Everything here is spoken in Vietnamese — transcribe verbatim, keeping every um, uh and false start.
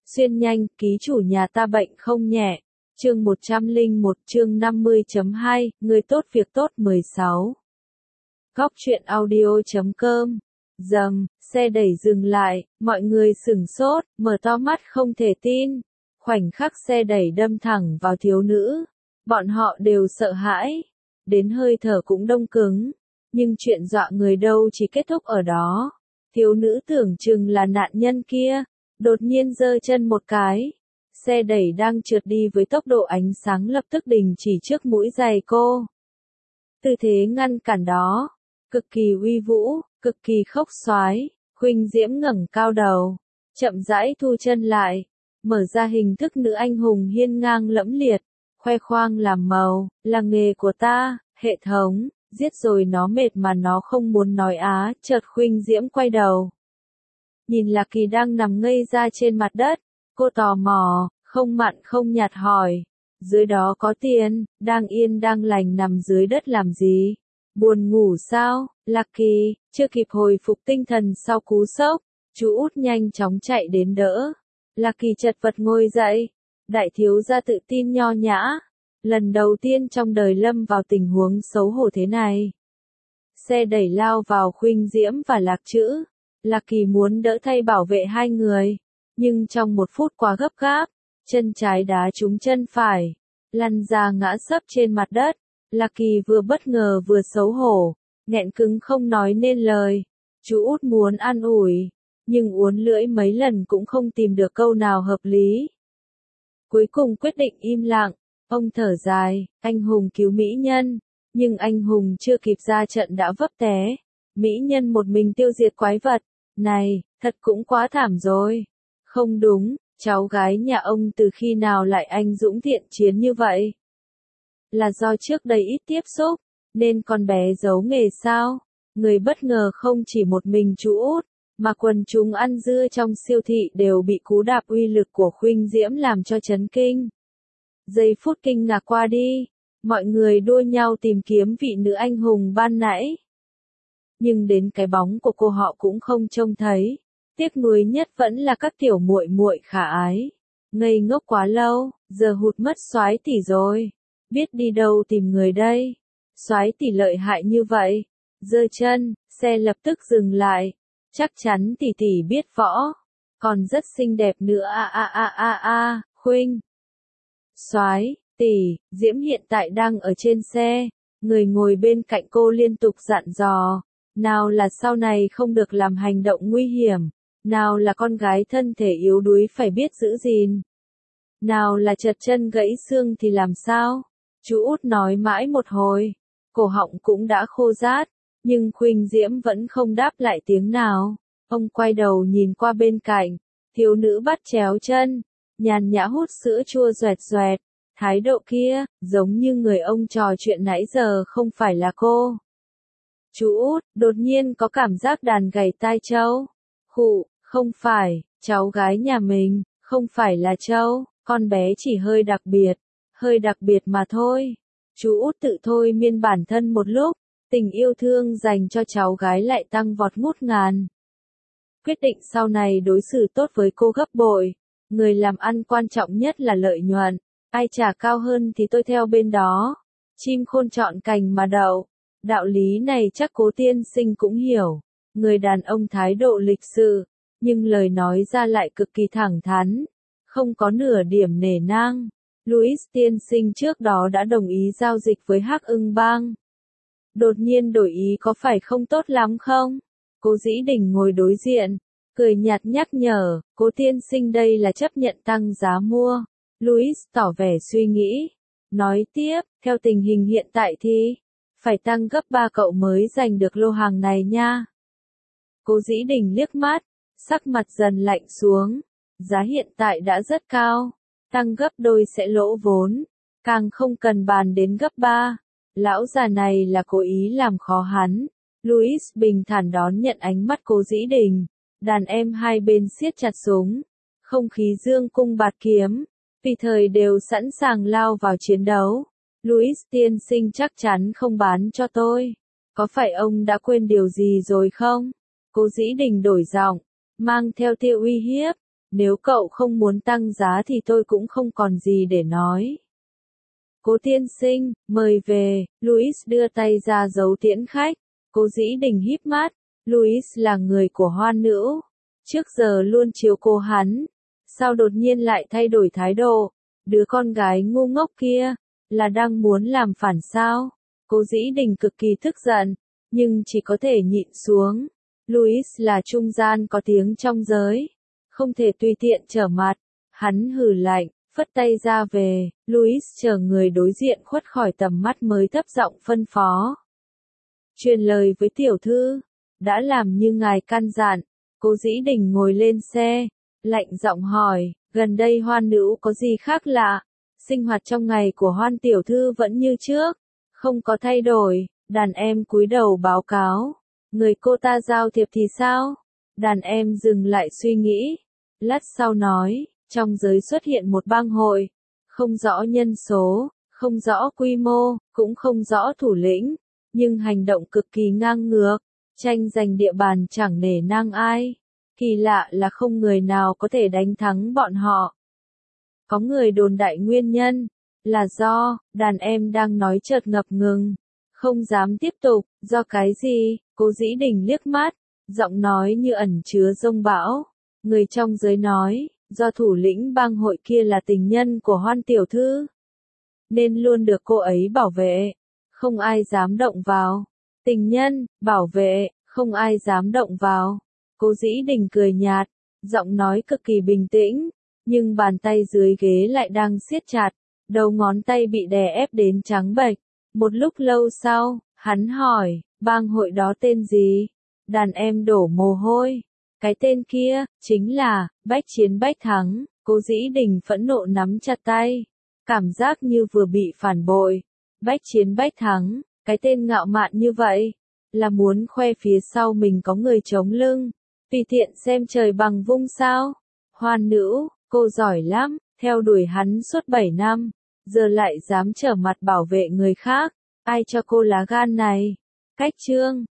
Xuyên nhanh, ký chủ nhà ta bệnh không nhẹ. Chương một trăm lẻ một chương năm mươi chấm hai, người tốt việc tốt mười sáu. Góc truyện audio chấm com. Dầm, xe đẩy dừng lại, mọi người sửng sốt, mở to mắt không thể tin. Khoảnh khắc xe đẩy đâm thẳng vào thiếu nữ. Bọn họ đều sợ hãi. Đến hơi thở cũng đông cứng. Nhưng chuyện dọa người đâu chỉ kết thúc ở đó. Thiếu nữ tưởng chừng là nạn nhân kia. Đột nhiên giơ chân một cái. Xe đẩy đang trượt đi với tốc độ ánh sáng lập tức đình chỉ trước mũi giày cô. Tư thế ngăn cản đó. Cực kỳ uy vũ, cực kỳ khốc xoái. Khuynh Diễm ngẩng cao đầu. Chậm rãi thu chân lại. Mở ra hình thức nữ anh hùng hiên ngang lẫm liệt. Khoe khoang làm màu, là nghề của ta, hệ thống. Giết rồi nó mệt mà nó không muốn nói á. Chợt Khuynh Diễm quay đầu. Nhìn Lạc Kỳ đang nằm ngây ra trên mặt đất. Cô tò mò, không mặn không nhạt hỏi. Dưới đó có tiền, đang yên đang lành nằm dưới đất làm gì? Buồn ngủ sao? Lạc Kỳ, chưa kịp hồi phục tinh thần sau cú sốc. Chú út nhanh chóng chạy đến đỡ. Lạc Kỳ chật vật ngồi dậy. Đại thiếu gia tự tin nho nhã. Lần đầu tiên trong đời lâm vào tình huống xấu hổ thế này. Xe đẩy lao vào Khuynh Diễm và Lạc Trữ. Lạc Kỳ muốn đỡ thay bảo vệ hai người. Nhưng trong một phút quá gấp gáp, chân trái đá trúng chân phải, lăn ra ngã sấp trên mặt đất. Lạc Kỳ vừa bất ngờ vừa xấu hổ, nghẹn cứng không nói nên lời. Chú út muốn an ủi, nhưng uốn lưỡi mấy lần cũng không tìm được câu nào hợp lý. Cuối cùng quyết định im lặng, ông thở dài, anh hùng cứu mỹ nhân, nhưng anh hùng chưa kịp ra trận đã vấp té. Mỹ nhân một mình tiêu diệt quái vật, này, thật cũng quá thảm rồi. Không đúng, cháu gái nhà ông từ khi nào lại anh dũng thiện chiến như vậy? Là do trước đây ít tiếp xúc, nên con bé giấu nghề sao? Người bất ngờ không chỉ một mình chú út, mà quần chúng ăn dưa trong siêu thị đều bị cú đạp uy lực của Khuynh Diễm làm cho chấn kinh. Giây phút kinh ngạc qua đi, mọi người đua nhau tìm kiếm vị nữ anh hùng ban nãy. Nhưng đến cái bóng của cô họ cũng không trông thấy. Tiếc nuối nhất vẫn là các tiểu muội muội khả ái. Ngây ngốc quá lâu, giờ hụt mất soái tỷ rồi. Biết đi đâu tìm người đây? Soái tỷ lợi hại như vậy. Giơ chân, xe lập tức dừng lại. Chắc chắn tỷ tỷ biết võ. Còn rất xinh đẹp nữa a a a a a, Khuynh. Soái tỷ, Diễm hiện tại đang ở trên xe. Người ngồi bên cạnh cô liên tục dặn dò. Nào là sau này không được làm hành động nguy hiểm. Nào là con gái thân thể yếu đuối phải biết giữ gìn. Nào là chật chân gãy xương thì làm sao? Chú út nói mãi một hồi. Cổ họng cũng đã khô rát. Nhưng Khuynh Diễm vẫn không đáp lại tiếng nào. Ông quay đầu nhìn qua bên cạnh. Thiếu nữ bắt chéo chân. Nhàn nhã hút sữa chua doẹt doẹt. Thái độ kia, giống như người ông trò chuyện nãy giờ không phải là cô. Chú út, đột nhiên có cảm giác đàn gảy tai trâu. Khụ, không phải, cháu gái nhà mình, không phải là trâu, con bé chỉ hơi đặc biệt, hơi đặc biệt mà thôi. Chú út tự thôi miên bản thân một lúc, tình yêu thương dành cho cháu gái lại tăng vọt ngút ngàn. Quyết định sau này đối xử tốt với cô gấp bội, người làm ăn quan trọng nhất là lợi nhuận, ai trả cao hơn thì tôi theo bên đó. Chim khôn chọn cành mà đậu, đạo lý này chắc Cố tiên sinh cũng hiểu. Người đàn ông thái độ lịch sự, nhưng lời nói ra lại cực kỳ thẳng thắn, không có nửa điểm nể nang. Louis tiên sinh trước đó đã đồng ý giao dịch với Hắc Ưng Bang. Đột nhiên đổi ý có phải không tốt lắm không? Cố Dĩ Đình ngồi đối diện, cười nhạt nhắc nhở, Cố tiên sinh đây là chấp nhận tăng giá mua. Louis tỏ vẻ suy nghĩ, nói tiếp, theo tình hình hiện tại thì phải tăng gấp ba cậu mới giành được lô hàng này nha. Cố Dĩ Đình liếc mắt, sắc mặt dần lạnh xuống. Giá hiện tại đã rất cao, tăng gấp đôi sẽ lỗ vốn, càng không cần bàn đến gấp ba. Lão già này là cố ý làm khó hắn. Louis bình thản đón nhận ánh mắt Cố Dĩ Đình. Đàn em hai bên siết chặt súng, không khí dương cung bạt kiếm, tùy thời đều sẵn sàng lao vào chiến đấu. Louis tiên sinh chắc chắn không bán cho tôi. Có phải ông đã quên điều gì rồi không? Cố Dĩ Đình đổi giọng, mang theo tia uy hiếp. nếu cậu không muốn tăng giá thì tôi cũng không còn gì để nói. Cố tiên sinh, mời về, Louis đưa tay ra dấu tiễn khách. Cố Dĩ Đình híp mắt, Louis là người của Hoan Nữ, trước giờ luôn chiếu cố hắn, sao đột nhiên lại thay đổi thái độ, đứa con gái ngu ngốc kia, là đang muốn làm phản sao? Cố Dĩ Đình cực kỳ tức giận, nhưng chỉ có thể nhịn xuống. Louis là trung gian có tiếng trong giới, không thể tùy tiện trở mặt. Hắn hừ lạnh, phất tay ra về, Louis chờ người đối diện khuất khỏi tầm mắt mới thấp giọng phân phó. Truyền lời với tiểu thư, đã làm như ngài căn dặn. Cố Dĩ Đình ngồi lên xe, lạnh giọng hỏi, gần đây Hoan Nữ có gì khác lạ? Sinh hoạt trong ngày của Hoan tiểu thư vẫn như trước, không có thay đổi. Đàn em cúi đầu báo cáo, người cô ta giao thiệp thì sao? Đàn em dừng lại suy nghĩ, lát sau nói, trong giới xuất hiện một bang hội, không rõ nhân số, không rõ quy mô, cũng không rõ thủ lĩnh, nhưng hành động cực kỳ ngang ngược, tranh giành địa bàn chẳng nể nang ai. Kỳ lạ là không người nào có thể đánh thắng bọn họ. Có người đồn đại nguyên nhân, là do, đàn em đang nói chợt ngập ngừng, không dám tiếp tục, do cái gì? Cố Dĩ Đình liếc mắt, giọng nói như ẩn chứa dông bão. Người trong giới nói, do thủ lĩnh bang hội kia là tình nhân của Hoan tiểu thư, nên luôn được cô ấy bảo vệ, không ai dám động vào. Tình nhân, bảo vệ, không ai dám động vào. Cố Dĩ Đình cười nhạt, giọng nói cực kỳ bình tĩnh, nhưng bàn tay dưới ghế lại đang siết chặt, đầu ngón tay bị đè ép đến trắng bệch. Một lúc lâu sau, hắn hỏi, bang hội đó tên gì? Đàn em đổ mồ hôi. Cái tên kia, chính là, Bách Chiến Bách Thắng. Cố Dĩ Đình phẫn nộ nắm chặt tay, cảm giác như vừa bị phản bội. Bách Chiến Bách Thắng, cái tên ngạo mạn như vậy, là muốn khoe phía sau mình có người chống lưng, tùy tiện xem trời bằng vung sao? Hoan Nữ, cô giỏi lắm, theo đuổi hắn suốt bảy năm, giờ lại dám trở mặt bảo vệ người khác, ai cho cô lá gan này? Cách chương